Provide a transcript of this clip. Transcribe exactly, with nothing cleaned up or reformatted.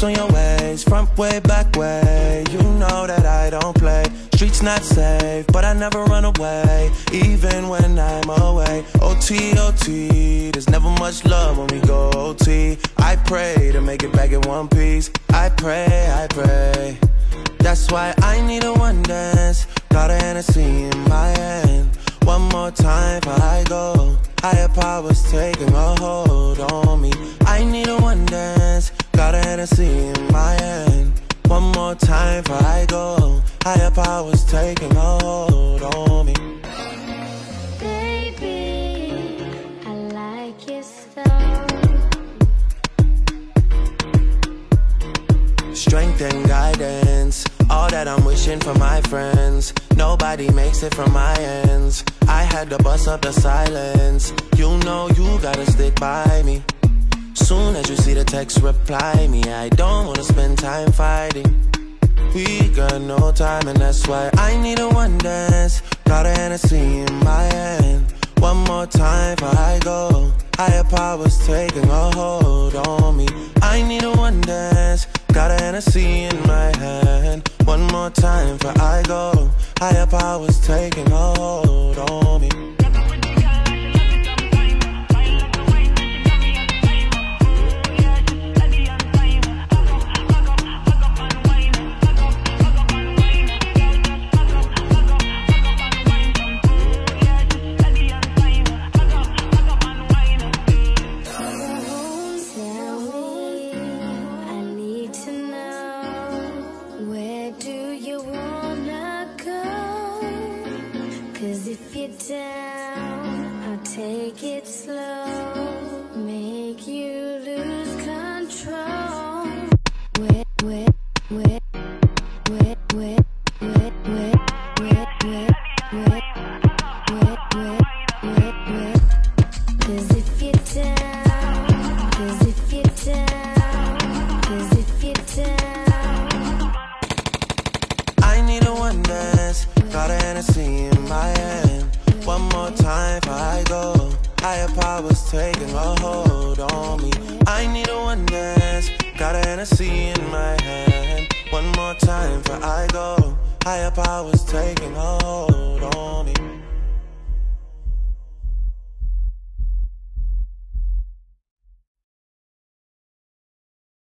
on your ways, front way, back way. You know that I don't play. Streets not safe, but I never run away, even when I'm away. O T, O T, there's never much love when we go O T. I pray to make it back in one piece. I pray, I pray. That's why I need a one dance. Got a Hennessy in my hand. One more time before I go. Higher powers taking a hold on me. I need a one dance. Got a Hennessy in my hand. One more time before I go. Higher powers taking a hold on me. Baby, I like your style. Strength and guidance, all that I'm wishing for my friends. Nobody makes it from my ends. I had to bust up the silence. You know you gotta stick by me. Soon as you see the text, reply me. I don't wanna spend time fighting. We got no time, and that's why I need a one dance. Got a Hennessy in my hand. One more time before I go. Higher powers taking a hold on me. I need a one dance. Got a Hennessy in my hand. One more time before I go. Higher powers taking a hold on me. If you're down, I'll take it slow, make you lose control. Wet, wet, wet, wet, wet, wet, wet, wet, wet, wet, wet, wet, wet, wet. 'Cause if you're down, 'cause if you're down, 'cause if you're down. I need a one dance, got a Hennessy in my hand. One more time before I go. Higher powers taking a hold on me. I need a one dance. Got a Hennessy in my hand. One more time before I go. Higher powers taking a hold on me.